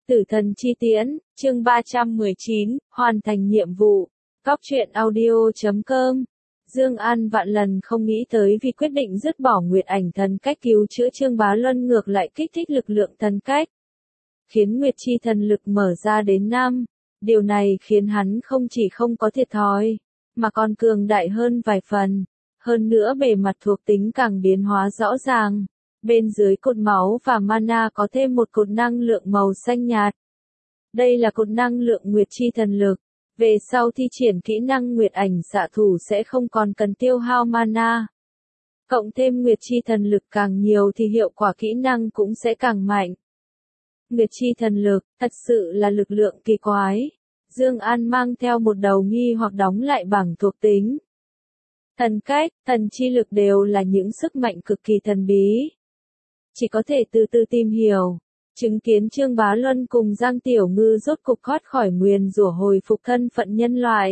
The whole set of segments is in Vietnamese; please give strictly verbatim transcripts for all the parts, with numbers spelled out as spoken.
Tử thần chi tiễn, chương ba trăm mười chín, hoàn thành nhiệm vụ. Cóc truyện audio chấm com. Dương An vạn lần không nghĩ tới vì quyết định dứt bỏ Nguyệt Ảnh thần cách cứu chữa Trương Bá Luân ngược lại kích thích lực lượng thần cách, khiến Nguyệt chi thần lực mở ra đến năm. Điều này khiến hắn không chỉ không có thiệt thòi, mà còn cường đại hơn vài phần. Hơn nữa bề mặt thuộc tính càng biến hóa rõ ràng. Bên dưới cột máu và mana có thêm một cột năng lượng màu xanh nhạt. Đây là cột năng lượng Nguyệt chi thần lực. Về sau thi triển kỹ năng Nguyệt ảnh xạ thủ sẽ không còn cần tiêu hao mana. Cộng thêm Nguyệt chi thần lực càng nhiều thì hiệu quả kỹ năng cũng sẽ càng mạnh. Nguyệt chi thần lực, thật sự là lực lượng kỳ quái. Dương An mang theo một đầu nghi hoặc đóng lại bảng thuộc tính. Thần cách, thần chi lực đều là những sức mạnh cực kỳ thần bí. Chỉ có thể từ từ tìm hiểu, chứng kiến Trương Bá Luân cùng Giang Tiểu Ngư rốt cục thoát khỏi nguyền rủa hồi phục thân phận nhân loại.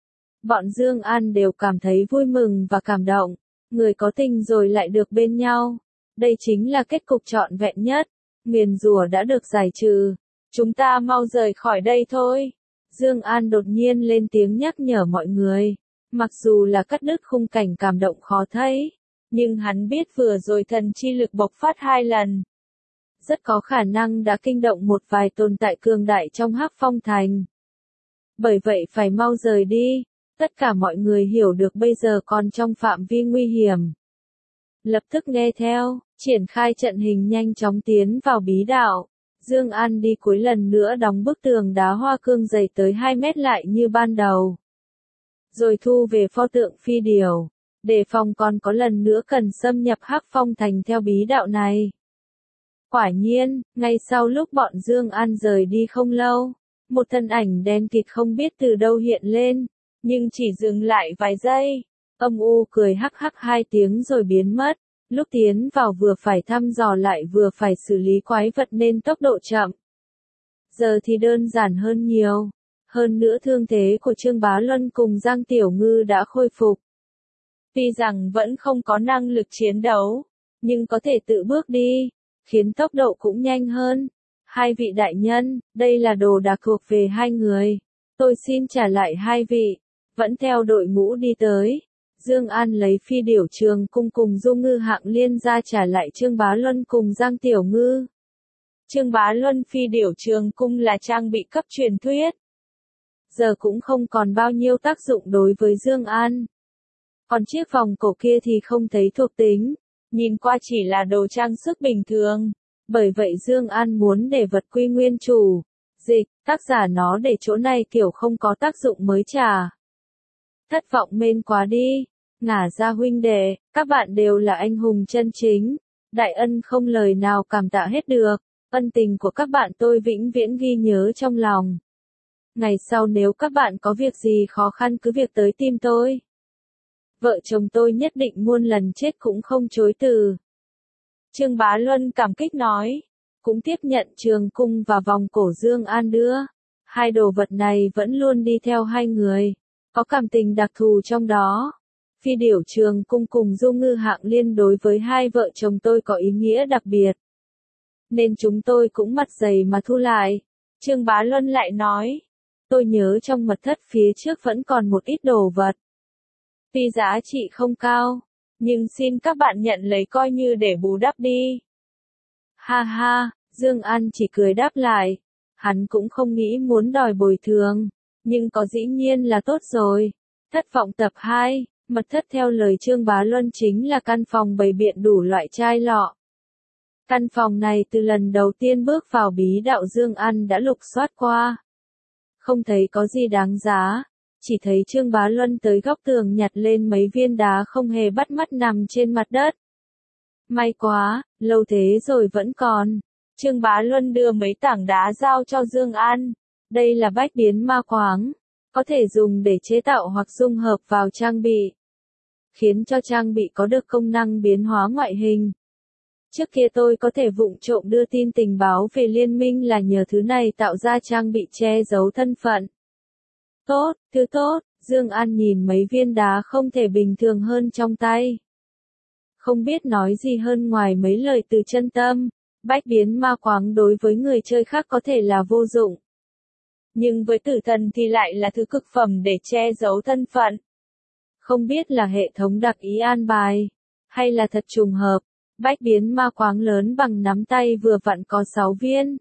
Bọn Dương An đều cảm thấy vui mừng và cảm động, người có tình rồi lại được bên nhau. Đây chính là kết cục trọn vẹn nhất, nguyền rủa đã được giải trừ, chúng ta mau rời khỏi đây thôi. Dương An đột nhiên lên tiếng nhắc nhở mọi người, mặc dù là cắt đứt khung cảnh cảm động khó thấy. Nhưng hắn biết vừa rồi thần chi lực bộc phát hai lần. Rất có khả năng đã kinh động một vài tồn tại cường đại trong Hắc Phong Thành. Bởi vậy phải mau rời đi, tất cả mọi người hiểu được bây giờ còn trong phạm vi nguy hiểm. Lập tức nghe theo, triển khai trận hình nhanh chóng tiến vào bí đạo. Dương An đi cuối lần nữa đóng bức tường đá hoa cương dày tới hai mét lại như ban đầu. Rồi thu về pho tượng phi điểu. Đề phòng còn có lần nữa cần xâm nhập Hắc Phong Thành theo bí đạo này. Quả nhiên, ngay sau lúc bọn Dương An rời đi không lâu, một thân ảnh đen kịt không biết từ đâu hiện lên, nhưng chỉ dừng lại vài giây, âm u cười hắc hắc hai tiếng rồi biến mất. Lúc tiến vào vừa phải thăm dò lại vừa phải xử lý quái vật nên tốc độ chậm. Giờ thì đơn giản hơn nhiều. Hơn nữa thương thế của Trương Bá Luân cùng Giang Tiểu Ngư đã khôi phục. Tuy rằng vẫn không có năng lực chiến đấu, nhưng có thể tự bước đi, khiến tốc độ cũng nhanh hơn. Hai vị đại nhân, đây là đồ đạc thuộc về hai người. Tôi xin trả lại hai vị. Vẫn theo đội ngũ đi tới. Dương An lấy phi điểu trường cung cùng Du Ngư Hạng Liên ra trả lại Trương Bá Luân cùng Giang Tiểu Ngư. Trương Bá Luân phi điểu trường cung là trang bị cấp truyền thuyết. Giờ cũng không còn bao nhiêu tác dụng đối với Dương An. Còn chiếc vòng cổ kia thì không thấy thuộc tính, nhìn qua chỉ là đồ trang sức bình thường. Bởi vậy Dương An muốn để vật quy nguyên chủ. Dịch, tác giả nó để chỗ này kiểu không có tác dụng mới trả. Thất vọng mến quá đi. Ngả ra huynh đệ, các bạn đều là anh hùng chân chính. Đại ân không lời nào cảm tạ hết được. Ân tình của các bạn tôi vĩnh viễn ghi nhớ trong lòng. Ngày sau nếu các bạn có việc gì khó khăn cứ việc tới tìm tôi. Vợ chồng tôi nhất định muôn lần chết cũng không chối từ. Trương Bá Luân cảm kích nói. Cũng tiếp nhận trường cung và vòng cổ Dương An đưa. Hai đồ vật này vẫn luôn đi theo hai người. Có cảm tình đặc thù trong đó. Phi điểu trường cung cùng Du Ngư Hạng Liên đối với hai vợ chồng tôi có ý nghĩa đặc biệt. Nên chúng tôi cũng mặt dày mà thu lại. Trương Bá Luân lại nói. Tôi nhớ trong mật thất phía trước vẫn còn một ít đồ vật. Tuy giá trị không cao, nhưng xin các bạn nhận lấy coi như để bù đắp đi. Ha ha, Dương An chỉ cười đáp lại. Hắn cũng không nghĩ muốn đòi bồi thường, nhưng có dĩ nhiên là tốt rồi. Thất vọng tập hai, mật thất theo lời Trương Bá Luân chính là căn phòng bày biện đủ loại chai lọ. Căn phòng này từ lần đầu tiên bước vào bí đạo Dương An đã lục soát qua. Không thấy có gì đáng giá. Chỉ thấy Trương Bá Luân tới góc tường nhặt lên mấy viên đá không hề bắt mắt nằm trên mặt đất. May quá, lâu thế rồi vẫn còn. Trương Bá Luân đưa mấy tảng đá giao cho Dương An. Đây là bách biến ma khoáng. Có thể dùng để chế tạo hoặc dung hợp vào trang bị. Khiến cho trang bị có được công năng biến hóa ngoại hình. Trước kia tôi có thể vụng trộm đưa tin tình báo về liên minh là nhờ thứ này tạo ra trang bị che giấu thân phận. Tốt, thứ tốt, Dương An nhìn mấy viên đá không thể bình thường hơn trong tay. Không biết nói gì hơn ngoài mấy lời từ chân tâm, Bách biến ma quáng đối với người chơi khác có thể là vô dụng. Nhưng với tử thần thì lại là thứ cực phẩm để che giấu thân phận. Không biết là hệ thống đặc ý an bài, hay là thật trùng hợp, bách biến ma quáng lớn bằng nắm tay vừa vặn có sáu viên.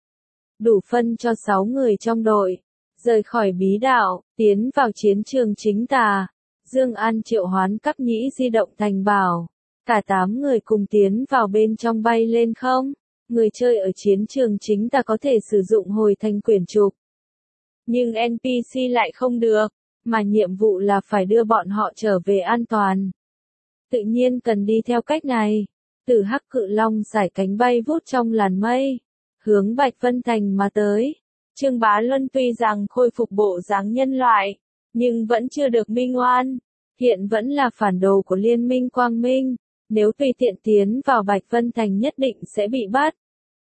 Đủ phân cho sáu người trong đội, rời khỏi bí đạo, tiến vào chiến trường chính tà. Dương An triệu hoán Cáp Nhĩ di động thành bảo. Cả tám người cùng tiến vào bên trong bay lên không. Người chơi ở chiến trường chính tà có thể sử dụng hồi thành quyển trục. Nhưng en pê xê lại không được, mà nhiệm vụ là phải đưa bọn họ trở về an toàn. Tự nhiên cần đi theo cách này. Từ Hắc Cự Long sải cánh bay vút trong làn mây, hướng Bạch Vân Thành mà tới. Trương Bá Luân tuy rằng khôi phục bộ dáng nhân loại, nhưng vẫn chưa được minh oan, hiện vẫn là phản đồ của Liên minh Quang Minh, nếu tùy tiện tiến vào Bạch Vân Thành nhất định sẽ bị bắt.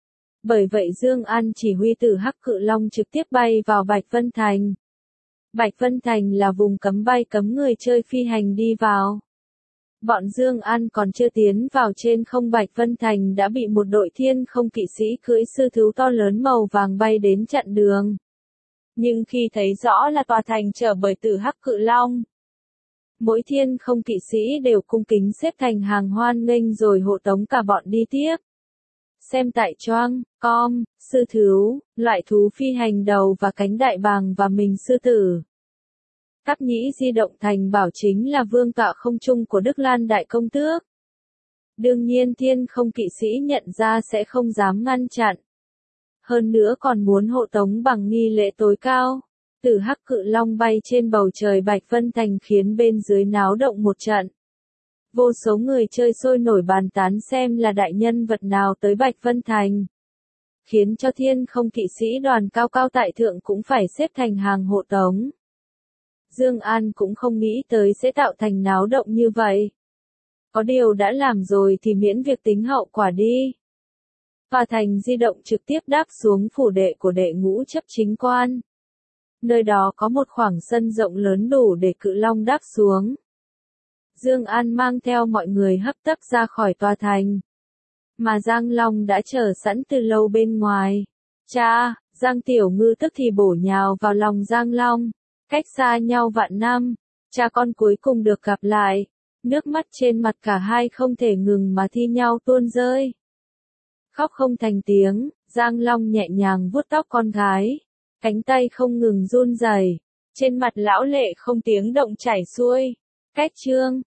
Bởi vậy Dương An chỉ huy Từ Hắc Cự Long trực tiếp bay vào Bạch Vân Thành. Bạch Vân Thành là vùng cấm bay cấm người chơi phi hành đi vào. Bọn Dương An còn chưa tiến vào trên không Bạch Vân Thành đã bị một đội thiên không kỵ sĩ cưỡi sư thú to lớn màu vàng bay đến chặn đường. Nhưng khi thấy rõ là tòa thành chở bởi Từ Hắc Cự Long, mỗi thiên không kỵ sĩ đều cung kính xếp thành hàng hoan nghênh rồi hộ tống cả bọn đi tiếp. Xem tại choang, com, sư thú, loại thú phi hành đầu và cánh đại bàng và mình sư tử. Cáp Nhĩ di động thành bảo chính là vương tọa không trung của Đức Lan Đại Công Tước. Đương nhiên thiên không kỵ sĩ nhận ra sẽ không dám ngăn chặn. Hơn nữa còn muốn hộ tống bằng nghi lễ tối cao. Từ Hắc Cự Long bay trên bầu trời Bạch Vân Thành khiến bên dưới náo động một trận. Vô số người chơi sôi nổi bàn tán xem là đại nhân vật nào tới Bạch Vân Thành. Khiến cho thiên không kỵ sĩ đoàn cao cao tại thượng cũng phải xếp thành hàng hộ tống. Dương An cũng không nghĩ tới sẽ tạo thành náo động như vậy. Có điều đã làm rồi thì miễn việc tính hậu quả đi. Tòa thành di động trực tiếp đáp xuống phủ đệ của đệ ngũ chấp chính quan. Nơi đó có một khoảng sân rộng lớn đủ để Cự Long đáp xuống. Dương An mang theo mọi người hấp tấp ra khỏi tòa thành. Mà Giang Long đã chờ sẵn từ lâu bên ngoài. Cha, Giang Tiểu Ngư tức thì bổ nhào vào lòng Giang Long. Cách xa nhau vạn năm, cha con cuối cùng được gặp lại. Nước mắt trên mặt cả hai không thể ngừng mà thi nhau tuôn rơi. Khóc không thành tiếng, Giang Long nhẹ nhàng vuốt tóc con gái. Cánh tay không ngừng run rẩy, trên mặt lão lệ không tiếng động chảy xuôi. Cách chương